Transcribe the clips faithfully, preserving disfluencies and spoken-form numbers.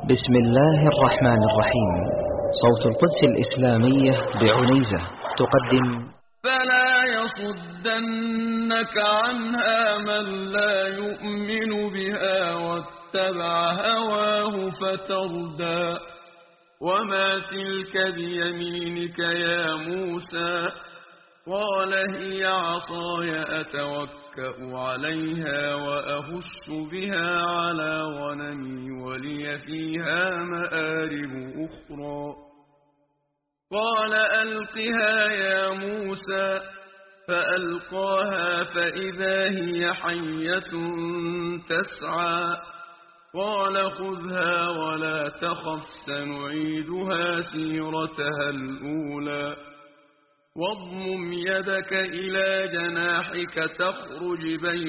بسم الله الرحمن الرحيم. صوت القدس الإسلامية بعنيزة تقدم: فلا يصدنك عنها من لا يؤمن بها واتبع هواه فتردى. وما تلك بيمينك يا موسى؟ قال هي عصاي أتوكأ عليها وأهش بها على غنمي ولي فيها مآرب أخرى. قال ألقها يا موسى، فألقاها فإذا هي حية تسعى. قال خذها ولا تخف سنعيدها سيرتها الأولى. واضمم يدك إلى جناحك تخرج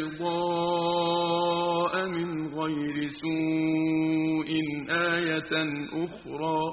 بيضاء من غير سوء آية أخرى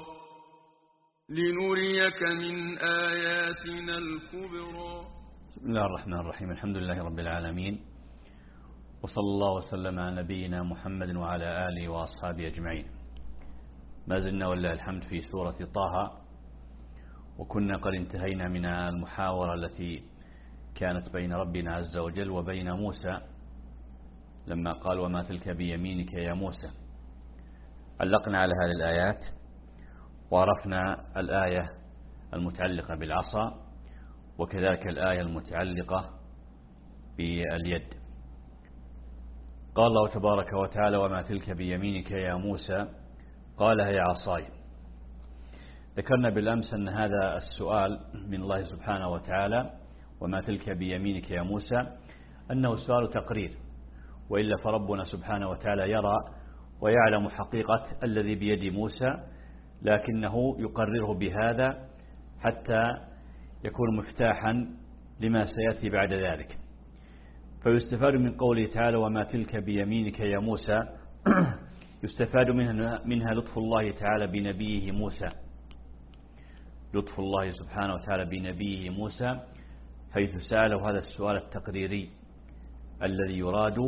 لنريك من آياتنا الكبرى. بسم الله الرحمن الرحيم. الحمد لله رب العالمين، وصلى الله وسلم على نبينا محمد وعلى آله وأصحابه أجمعين. ما زلنا ولله الحمد في سورة طه، وكنا قد انتهينا من المحاورة التي كانت بين ربنا عز وجل وبين موسى لما قال وما تلك بيمينك يا موسى. علقنا على هذه الآيات وعرفنا الآية المتعلقة بالعصا وكذلك الآية المتعلقة باليد. قال الله تبارك وتعالى وما تلك بيمينك يا موسى قال هي عصاي. ذكرنا بالأمس أن هذا السؤال من الله سبحانه وتعالى وما تلك بيمينك يا موسى أنه سؤال تقرير، وإلا فربنا سبحانه وتعالى يرى ويعلم حقيقة الذي بيد موسى، لكنه يقرره بهذا حتى يكون مفتاحا لما سيأتي بعد ذلك. فيستفاد من قوله تعالى وما تلك بيمينك يا موسى يستفاد منها, منها لطف الله تعالى بنبيه موسى، لطف الله سبحانه وتعالى بنبيه موسى حيث سأله هذا السؤال التقريري الذي يراد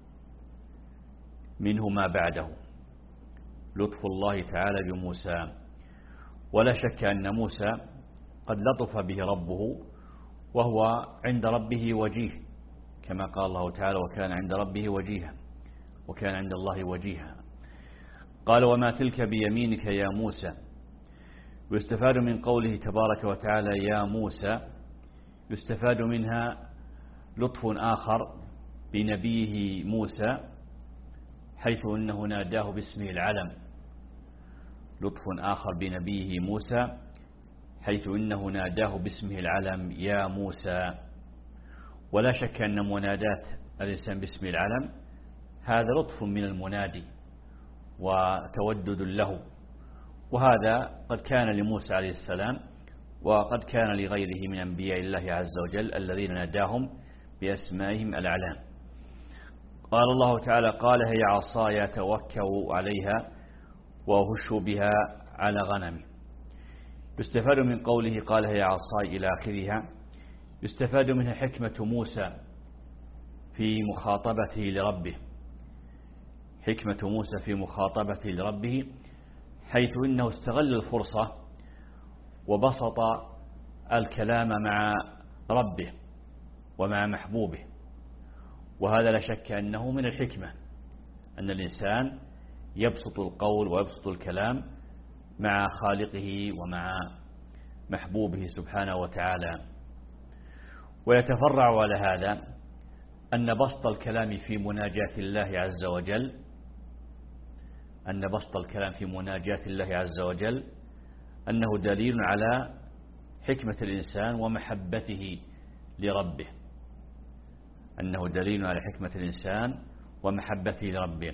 منه ما بعده، لطف الله تعالى بموسى. ولا شك أن موسى قد لطف به ربه وهو عند ربه وجيه، كما قال الله تعالى وكان عند ربه وجيها، وكان عند الله وجيها. قال وما تلك بيمينك يا موسى. يستفاد من قوله تبارك وتعالى يا موسى يستفاد منها لطف آخر بنبيه موسى حيث أنه ناداه باسمه العلم، لطف آخر بنبيه موسى حيث إنه ناداه باسمه العلم يا موسى. ولا شك أن منادات الإنسان باسم العلم هذا لطف من المنادي وتودد له، وهذا قد كان لموسى عليه السلام وقد كان لغيره من أنبياء الله عز وجل الذين ناداهم بأسمائهم الأعلام. قال الله تعالى قال هي عصاي أتوكأ عليها وأهش بها على غنمي. يستفاد من قوله قال هي عصاي إلى آخرها يستفاد منها حكمة موسى في مخاطبته لربه، حكمة موسى في مخاطبته لربه حيث إنه استغل الفرصة وبسط الكلام مع ربه ومع محبوبه. وهذا لا شك أنه من الحكمة أن الإنسان يبسط القول ويبسط الكلام مع خالقه ومع محبوبه سبحانه وتعالى. ويتفرع على هذا أن بسط الكلام في مناجاة الله عز وجل أن بسط الكلام في مناجاة الله عز وجل أنه دليل على حكمة الإنسان ومحبته لربه، أنه دليل على حكمة الإنسان ومحبته لربه.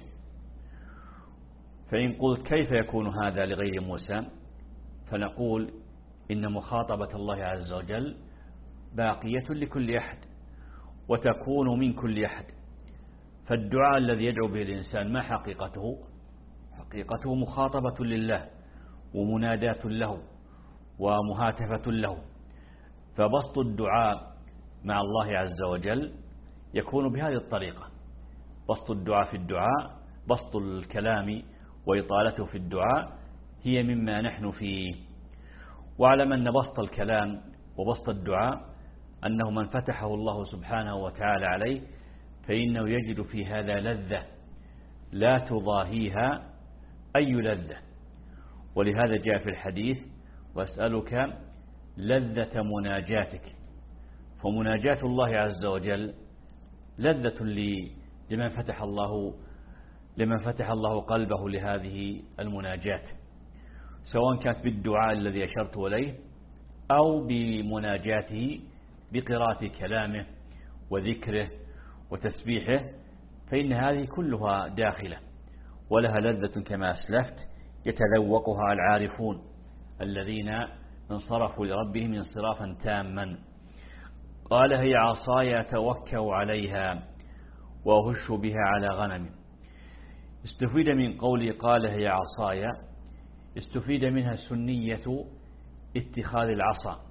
فإن قلت كيف يكون هذا لغير موسى، فنقول إن مخاطبة الله عز وجل باقية لكل أحد وتكون من كل أحد. فالدعاء الذي يدعو به الإنسان ما حقيقته؟ حقيقته مخاطبة لله ومناداة له ومهاتفة له. فبسط الدعاء مع الله عز وجل يكون بهذه الطريقة، بسط الدعاء في الدعاء، بسط الكلام وإطالته في الدعاء هي مما نحن فيه. واعلم أن بسط الكلام وبسط الدعاء أنه من فتحه الله سبحانه وتعالى عليه فإنه يجد في هذا لذة لا تضاهيها أي لذة. ولهذا جاء في الحديث: وأسألك لذة مناجاتك. فمناجاة الله عز وجل لذة لمن فتح الله لمن فتح الله قلبه لهذه المناجات، سواء كانت بالدعاء الذي أشرت إليه أو بمناجاته بقراءة كلامه وذكره وتسبيحه، فإن هذه كلها داخلة ولها لذة كما أسلفت يتذوقها العارفون الذين انصرفوا لربهم انصرافا تاما. قال: هي عصاي أتوكأ عليها وأهش بها على غنم. استفيد من قوله قال هي عصاي، استفيد منها سنية اتخاذ العصا،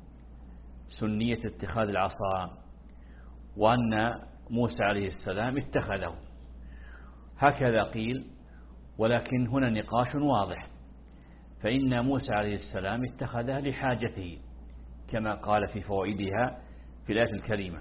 سنية اتخاذ العصا، وأن موسى عليه السلام اتخذه، هكذا قيل. ولكن هنا نقاش واضح، فإن موسى عليه السلام اتخذها لحاجته كما قال في فوائدها في الآية الكريمة.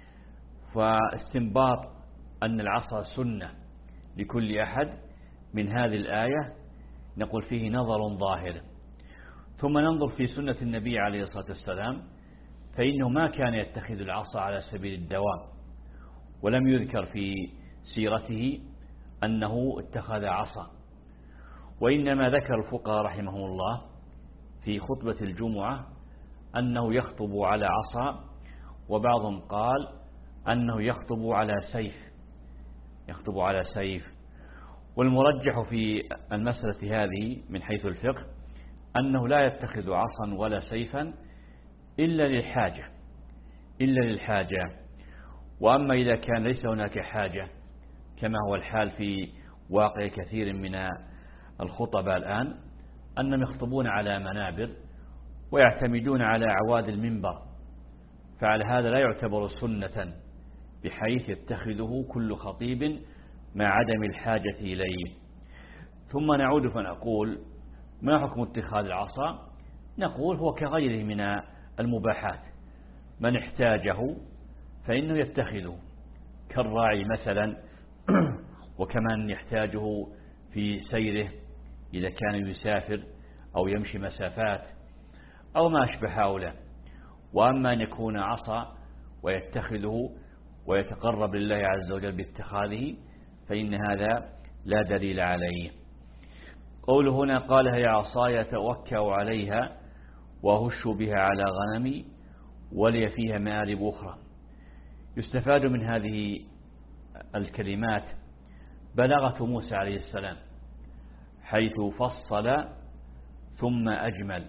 فاستنباط أن العصا سنة لكل أحد من هذه الآية نقول فيه نظر ظاهر. ثم ننظر في سنة النبي عليه الصلاة والسلام، فإنه ما كان يتخذ العصا على سبيل الدوام، ولم يذكر في سيرته أنه اتخذ عصا، وإنما ذكر الفقهاء رحمهم الله في خطبة الجمعة أنه يخطب على عصا، وبعضهم قال أنه يخطب على سيف يخطب على سيف والمرجح في المسألة هذه من حيث الفقه أنه لا يتخذ عصا ولا سيفا إلا للحاجة إلا للحاجة وأما إذا كان ليس هناك حاجة كما هو الحال في واقع كثير من الخطباء الآن، أنهم يخطبون على منابر ويعتمدون على أعواد المنبر، فعلى هذا لا يعتبر سنة بحيث يتخذه كل خطيب مع عدم الحاجة إليه. ثم نعود فنقول: ما حكم اتخاذ العصا؟ نقول هو كغيره من المباحات، من احتاجه فإنه يتخذه، كالراعي مثلا وكمان يحتاجه في سيره إذا كان يسافر أو يمشي مسافات أو ما أشبه هؤلاء. وأما أن يكون عصا ويتخذه ويتقرب لله عز وجل باتخاذه فإن هذا لا دليل عليه. قوله هنا قال هي عصاي أتوكأ عليها وأهش بها على غنمي ولي فيها مآرب أخرى. يستفاد من هذه الكلمات بلاغة موسى عليه السلام حيث فصل ثم أجمل،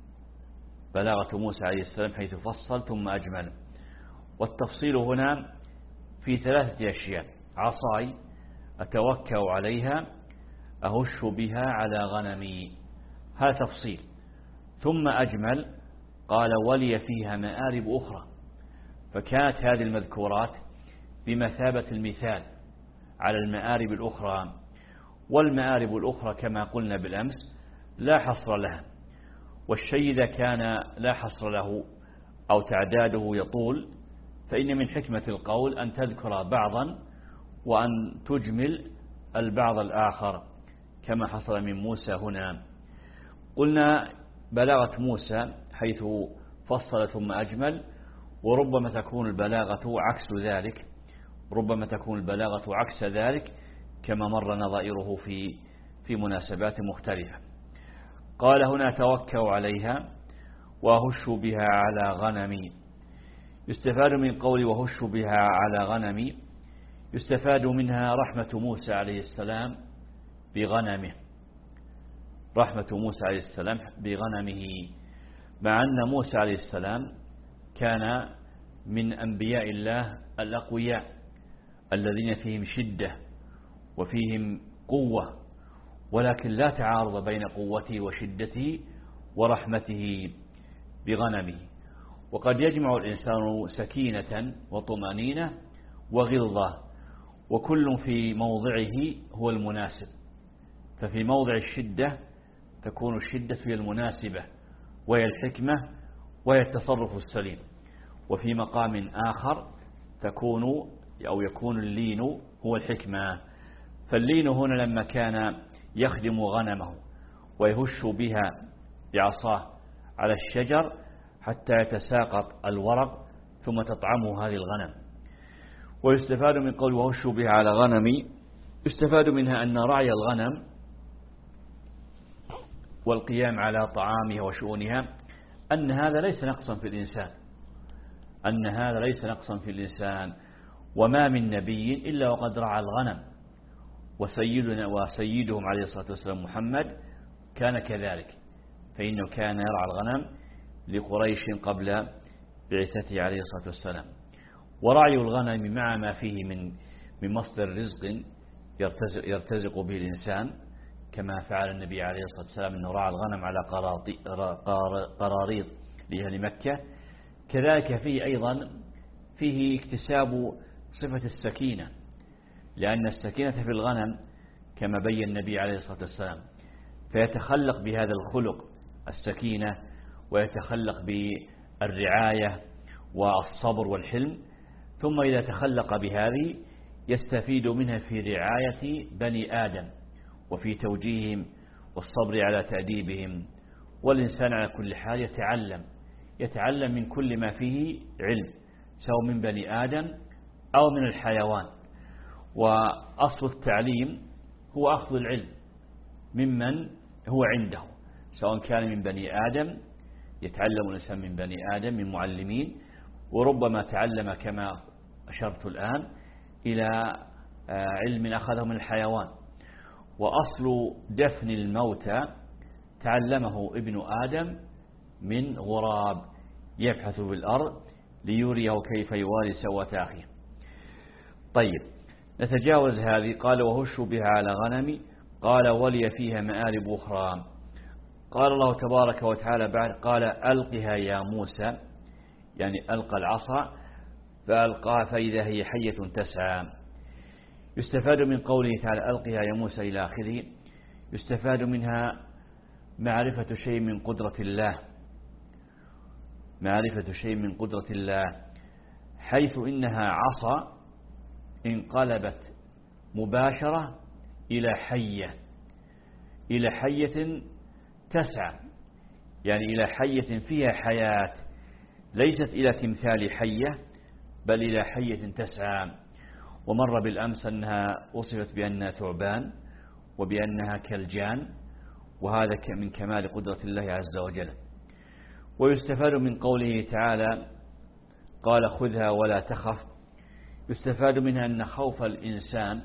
بلاغة موسى عليه السلام حيث فصل ثم أجمل. والتفصيل هنا في ثلاثة أشياء: عصاي أتوكأ عليها، أهش بها على غنمي، هذا تفصيل. ثم أجمل قال ولي فيها مآرب أخرى، فكانت هذه المذكورات بمثابة المثال على المآرب الأخرى. والمآرب الأخرى كما قلنا بالأمس لا حصر لها، والشيء إذا كان لا حصر له أو تعداده يطول فإن من حكمة القول أن تذكر بعضا وأن تجمل البعض الآخر كما حصل من موسى هنا. قلنا بلاغة موسى حيث فصل ثم أجمل، وربما تكون البلاغة عكس ذلك، ربما تكون البلاغة عكس ذلك كما مر نظائره في في مناسبات مختلفة. قال هنا توكأ عليها وأهش بها على غنمي. يستفاد من قول وأهش بها على غنمي، يستفاد منها رحمة موسى عليه السلام بغنمه، رحمة موسى عليه السلام بغنمه، مع أن موسى عليه السلام كان من أنبياء الله الأقوياء الذين فيهم شدة وفيهم قوة، ولكن لا تعارض بين قوته وشدته ورحمته بغنمه. وقد يجمع الإنسان سكينة ففي موضع الشدة تكون الشدة هي المناسبة وهي الحكمة وهي التصرف السليم، وفي مقام آخر تكون أو يكون اللين هو الحكمة. فاللين هنا لما كان يخدم غنمه ويهش بها بعصاه على الشجر حتى يتساقط الورق ثم تطعمه هذه الغنم. ويستفاد من قول وهش بها على غنمي، يستفاد منها أن رعي الغنم والقيام على طعامها وشؤونها أن هذا ليس نقصا في الإنسان، أن هذا ليس نقصا في الإنسان. وما من نبي إلا وقد رعى الغنم، وسيدنا وسيدهم عليه الصلاة والسلام محمد كان كذلك، فإنه كان يرعى الغنم لقريش قبل بعثته عليه الصلاة والسلام. ورعي الغنم مع ما فيه من من مصدر رزق يرتزق, يرتزق به الإنسان كما فعل النبي عليه الصلاة والسلام أنه رعى الغنم على قراريط لأهل مكة، كذلك فيه أيضا فيه اكتساب صفة السكينة، لأن السكينة في الغنم كما بين النبي عليه الصلاة والسلام، فيتخلق بهذا الخلق السكينة، ويتخلق بالرعاية والصبر والحلم. ثم إذا تخلق بهذه يستفيد منها في رعاية بني آدم وفي توجيههم والصبر على تأديبهم. والإنسان على كل حال يتعلم يتعلم من كل ما فيه علم، سواء من بني آدم أو من الحيوان. وأصل التعليم هو أخذ العلم ممن هو عنده، سواء كان من بني آدم، يتعلم الإنسان من بني آدم من معلمين، وربما تعلم كما أشرت الآن إلى علم أخذه من الحيوان. وأصل دفن الموتى تعلمه ابن آدم من غراب يبحث في الأرض ليريه كيف يواري سوءة أخيه. طيب نتجاوز هذه. قال وهش بها على غنمي، قال ولي فيها مآرب أخرى. قال الله تبارك وتعالى بعد قال ألقها يا موسى، يعني ألقى العصا فألقى فإذا هي حية تسعى. يستفاد من قوله تعالى ألقها يا موسى إلى آخره، يستفاد منها معرفة شيء من قدرة الله، معرفة شيء من قدرة الله، حيث إنها عصا انقلبت مباشرة إلى حية، إلى حية تسعى، يعني إلى حية فيها حياة، ليست إلى تمثال حية بل إلى حية تسعى. ومر بالأمس أنها وصفت بأنها ثعبان وبأنها كالجان، وهذا من كمال قدرة الله عز وجل. ويستفاد من قوله تعالى قال خذها ولا تخف، يستفاد منها أن خوف الإنسان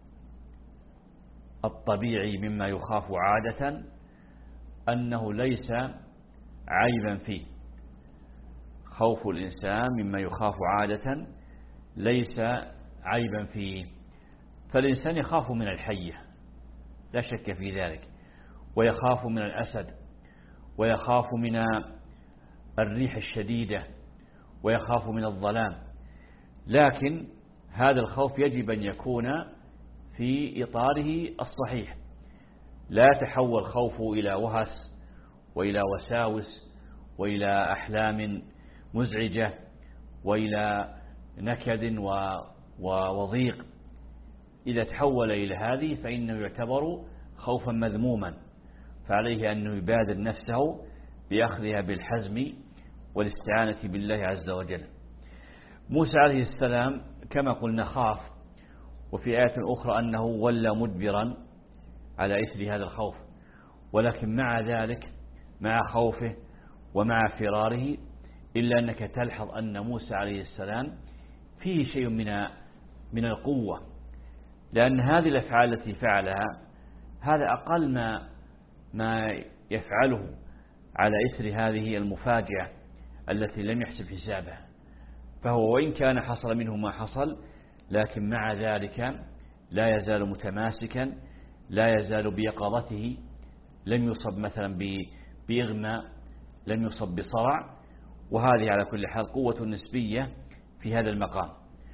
الطبيعي مما يخاف عادة أنه ليس عيبا فيه. خوف الإنسان مما يخاف عادة ليس عيبا فيه، فالإنسان يخاف من الحية لا شك في ذلك، ويخاف من الأسد، ويخاف من الريح الشديدة، ويخاف من الظلام، لكن هذا الخوف يجب أن يكون في إطاره الصحيح، لا يتحول خوفه إلى وهس وإلى وساوس وإلى أحلام مزعجة وإلى نكد وضيق. إذا تحول إلى هذه فإنه يعتبر خوفا مذموما، فعليه أنه يبادر نفسه بأخذها بالحزم والاستعانة بالله عز وجل. موسى عليه السلام كما قلنا خاف، وفي آية أخرى أنه ولى مدبرا على إثر هذا الخوف، ولكن مع ذلك مع خوفه ومع فراره إلا أنك تلحظ أن موسى عليه السلام فيه شيء من من القوة، لأن هذه الأفعال التي فعلها هذا أقل ما ما يفعله على إثر هذه المفاجأة التي لم يحسب حسابها. فهو وإن كان حصل منه ما حصل، لكن مع ذلك لا يزال متماسكا، لا يزال بيقظته، لم يصب مثلا بإغماء، لم يصب بصرع. وهذه على كل حال قوة نسبية في هذا المقام.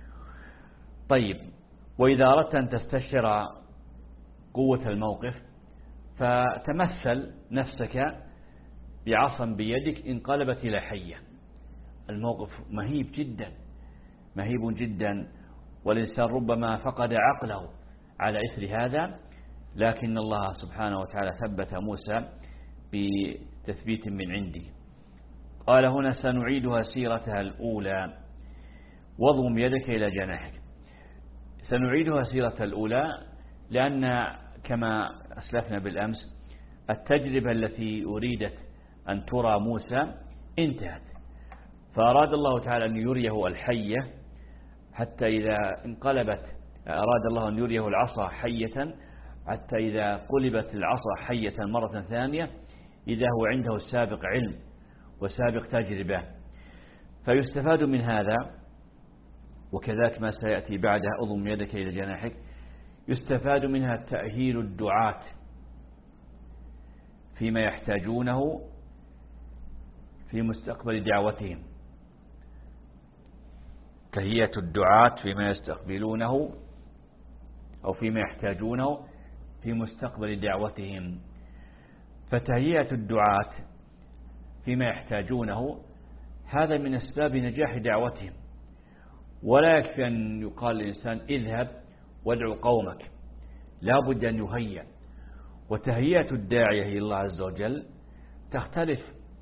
طيب وإذا أردت أن تستشعر قوة الموقف فتمثل نفسك بعصا بيدك انقلبت إلى حية. الموقف مهيب جدا مهيب جدا، والإنسان ربما فقد عقله على إثر هذا، لكن الله سبحانه وتعالى ثبت موسى بتثبيت من عنده. قال هنا سنعيدها سيرتها الأولى واضم يدك إلى جناحك. سنعيدها سيرتها الأولى لأن كما أسلفنا بالأمس التجربة التي أريدت أن ترى موسى انتهت، فأراد الله تعالى أن يريه الحية حتى إذا انقلبت، أراد الله أن يريه العصا حية حتى إذا قلبت العصا حية مرة ثانية إذا هو عنده سابق علم وسابق تجربة. فيستفاد من هذا، وكذلك ما سيأتي بعدها أضم يدك إلى جناحك، يستفاد منها تأهيل الدعاة فيما يحتاجونه في مستقبل دعوتهم، تهيئة الدعاة فيما يستقبلونه أو فيما يحتاجونه في مستقبل دعوتهم. فتهيئة الدعاة فيما يحتاجونه هذا من أسباب نجاح دعوتهم، ولا يكفي أن يقال للإنسان اذهب وادعو قومك، لا بد أن يهيئ. وتهيئة الداعية إلى الله عز وجل تختلف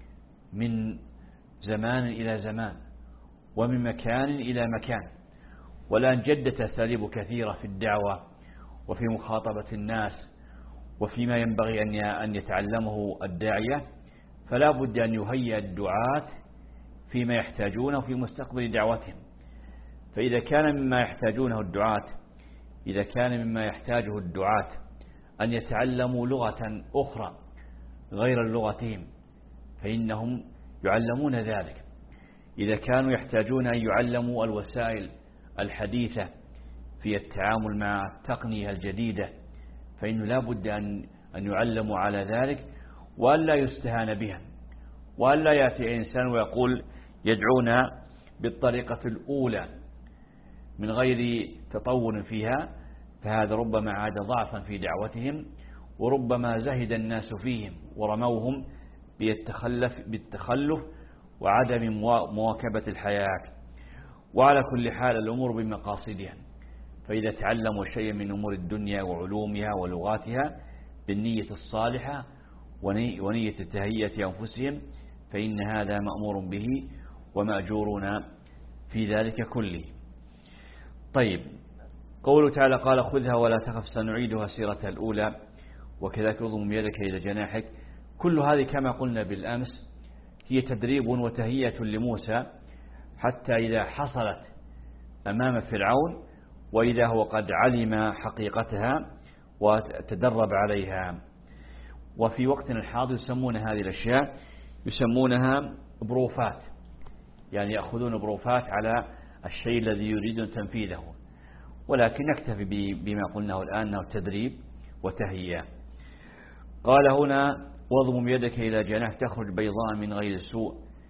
من زمان إلى زمان ومن مكان إلى مكان، والآن جدت أساليب كثيرة في الدعوة وفي مخاطبة الناس وفيما ينبغي أن يتعلمه الداعية، فلا بد أن يهيئ الدعاة فيما يحتاجونه في مستقبل دعوتهم. فإذا كان مما يحتاجونه الدعاة إذا كان مما يحتاجه الدعاة أن يتعلموا لغة أخرى غير لغتهم فإنهم يعلمون ذلك. إذا كانوا يحتاجون أن يعلموا الوسائل الحديثة في التعامل مع التقنية الجديدة فإنه لا بد أن أن يعلموا على ذلك، وألا يستهان بها، وألا يأتي إنسان ويقول يدعونا بالطريقة الأولى من غير تطور فيها، فهذا ربما عاد ضعفا في دعوتهم، وربما زهد الناس فيهم ورموهم بالتخلف, بالتخلف وعدم مواكبة الحياة. وعلى كل حال الأمور بمقاصدها، فإذا تعلموا شيئا من أمور الدنيا وعلومها ولغاتها بالنية الصالحة ونية تهيئة أنفسهم فإن هذا مأمور به ومأجورون في ذلك كله. طيب، قوله تعالى قال خذها ولا تخف سنعيدها سيرتها الأولى وكذلك اضم يدك إلى جناحك، كل هذه كما قلنا بالأمس هي تدريب وتهيئة لموسى حتى إذا حصلت أمام فرعون وإذا هو قد علم حقيقتها وتدرب عليها. وفي وقتنا الحاضر يسمون هذه الأشياء يسمونها بروفات، يعني يأخذون بروفات على الشيء الذي يريدون تنفيذه، ولكن نكتفي بما قلناه الآن أنه تدريب وتهيئة. قال هنا واضم يدك إلى جناح تخرج بيضاء من غير سوء.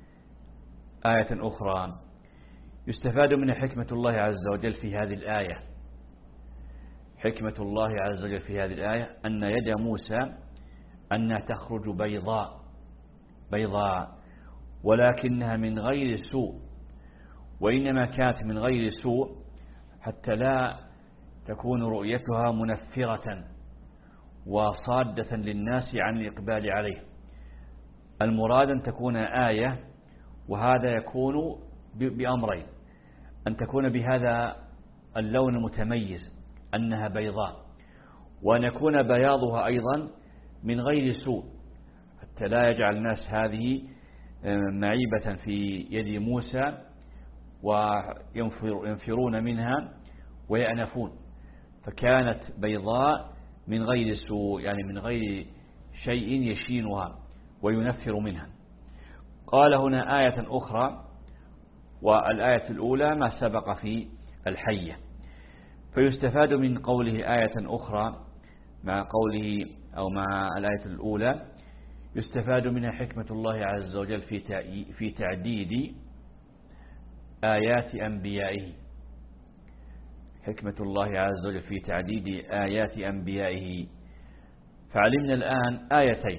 آية أخرى يستفاد من حكمة الله عز وجل في هذه الآية. حكمة الله عز وجل في هذه الآية أن يد موسى أنها تخرج بيضاء بيضاء ولكنها من غير سوء، وإنما كانت من غير سوء حتى لا تكون رؤيتها منفرة وصادة للناس عن الإقبال عليه. المراد أن تكون آية، وهذا يكون بأمرين: أن تكون بهذا اللون المتميز أنها بيضاء، وأن يكون بياضها أيضا من غير سوء حتى لا يجعل الناس هذه معيبة في يد موسى وينفرون منها ويأنفون. فكانت بيضاء من غير سوء، يعني من غير شيء يشينها وينفر منها. قال هنا آية أخرى، والآية الأولى ما سبق في الحية. فيستفاد من قوله آية أخرى مع قوله أو مع الآية الأولى يستفاد منها حكمة الله عز وجل في في تعديد آيات أنبيائه. حكمة الله عز وجل في تعديد آيات أنبيائه، فعلمنا الآن آيتين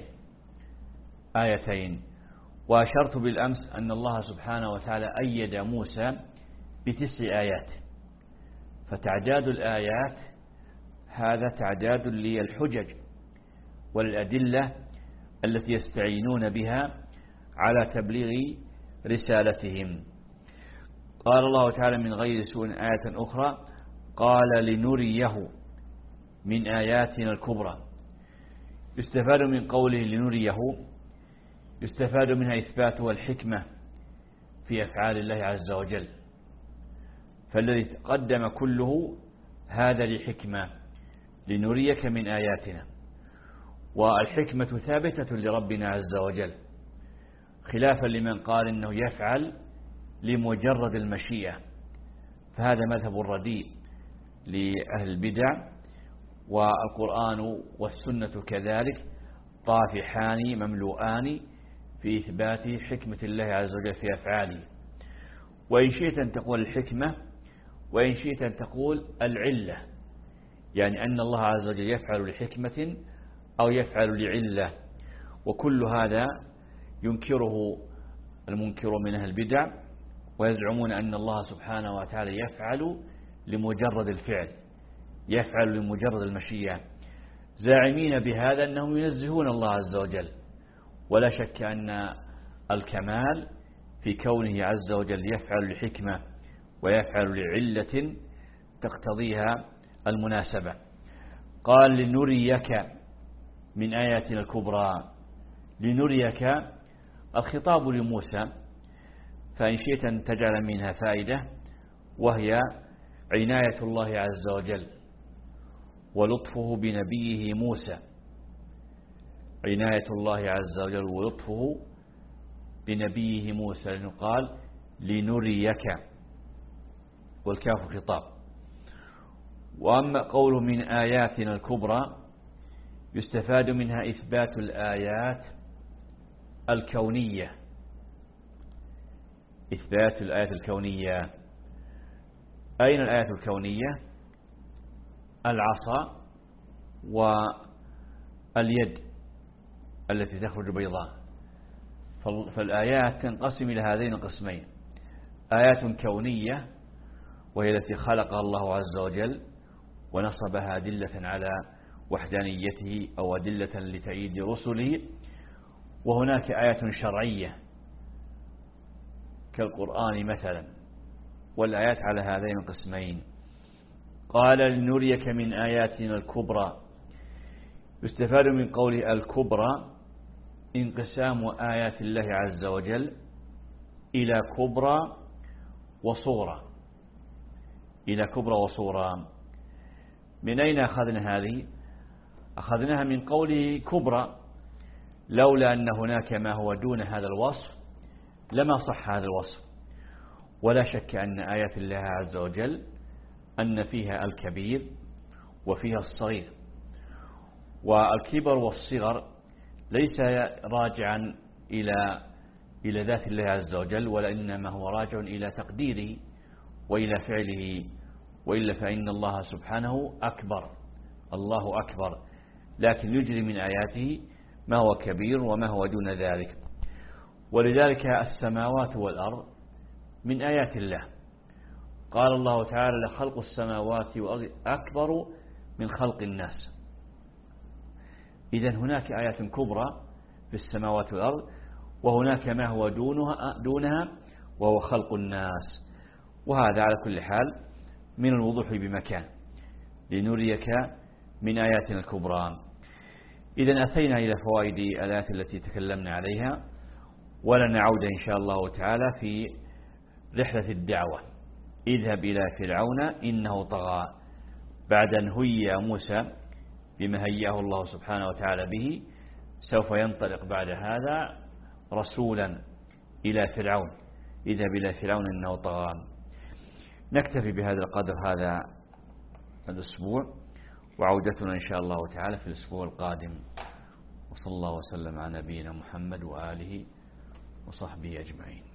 آيتين وأشرت بالأمس أن الله سبحانه وتعالى أيد موسى بتسع آيات، فتعداد الآيات هذا تعداد للحجج والأدلة التي يستعينون بها على تبليغ رسالتهم. قال الله تعالى من غير سوء آية أخرى قال لنريه من آياتنا الكبرى. يستفاد من قوله لنريه يستفاد منها إثبات الحكمة في أفعال الله عز وجل، فالذي تقدم كله هذا لحكمة لنريك من آياتنا، والحكمة ثابتة لربنا عز وجل، خلافا لمن قال إنه يفعل لمجرد المشيئة، فهذا مذهب رديء لأهل البدع، والقرآن والسنة كذلك طافحان مملوءان في إثبات حكمة الله عز وجل في أفعاله. وإن شئت أن تقول الحكمة وإن شئت أن تقول العلة، يعني أن الله عز وجل يفعل لحكمة أو يفعل لعلة، وكل هذا ينكره المنكر من أهل البدع، ويزعمون أن الله سبحانه وتعالى يفعل لمجرد الفعل، يفعل لمجرد المشيئة، زاعمين بهذا أنهم ينزهون الله عز وجل. ولا شك أن الكمال في كونه عز وجل يفعل لحكمة ويفعل لعلة تقتضيها المناسبة. قال لنريك من آياتنا الكبرى. لنريك الخطاب لموسى، فإن شئت أن تجعل منها فائدة، وهي عناية الله عز وجل ولطفه بنبيه موسى. عناية الله عز وجل ولطفه بنبيه موسى، لأنه قال لنريك والكاف خطاب. وأما قوله من آياتنا الكبرى يستفاد منها إثبات الآيات الكونية، إثبات الآيات الكونية. أين الآيات الكونية؟ العصا واليد التي تخرج بيضاء. فالآيات تنقسم إلى هذين القسمين: آيات كونية وهي التي خلقها الله عز وجل ونصبها أدلة على وحدانيته أو أدلة لتأييد رسله، وهناك آيات شرعية كالقرآن مثلا، والآيات على هذين القسمين. قال لنريك من آياتنا الكبرى. يستفاد من قول الكبرى انقسام آيات الله عز وجل إلى كبرى وصغرى، إلى كبرى وصغرى. من أين أخذنا هذه؟ أخذناها من قوله كبرى، لولا أن هناك ما هو دون هذا الوصف لما صح هذا الوصف. ولا شك أن آيات الله عز وجل أن فيها الكبير وفيها الصغير، والكبر والصغر ليس راجعا إلى إلى ذات الله عز وجل، ولإنما هو راجع إلى تقديره وإلى فعله، وإلا فإن الله سبحانه أكبر، الله أكبر، لكن يجري من آياته ما هو كبير وما هو دون ذلك. ولذلك السماوات والأرض من آيات الله. قال الله تعالى لخلق السماوات والأرض أكبر من خلق الناس. إذن هناك آيات كبرى في السماوات والأرض، وهناك ما هو دونها, دونها وهو خلق الناس. وهذا على كل حال من الوضوح بمكان. لنريك من آياتنا الكبرى. إذن أتينا إلى فوائد الآيات التي تكلمنا عليها، ولن نعود إن شاء الله تعالى في رحلة الدعوة. اذهب إلى فرعون إنه طغى، بعد أن هيأ موسى بما هيأه الله سبحانه وتعالى به، سوف ينطلق بعد هذا رسولا إلى فرعون. اذهب إلى فرعون إنه طغى. نكتفي بهذا القدر هذا الأسبوع، وعودتنا إن شاء الله تعالى في الأسبوع القادم. وصلى الله وسلم على نبينا محمد وآله وصحبه أجمعين.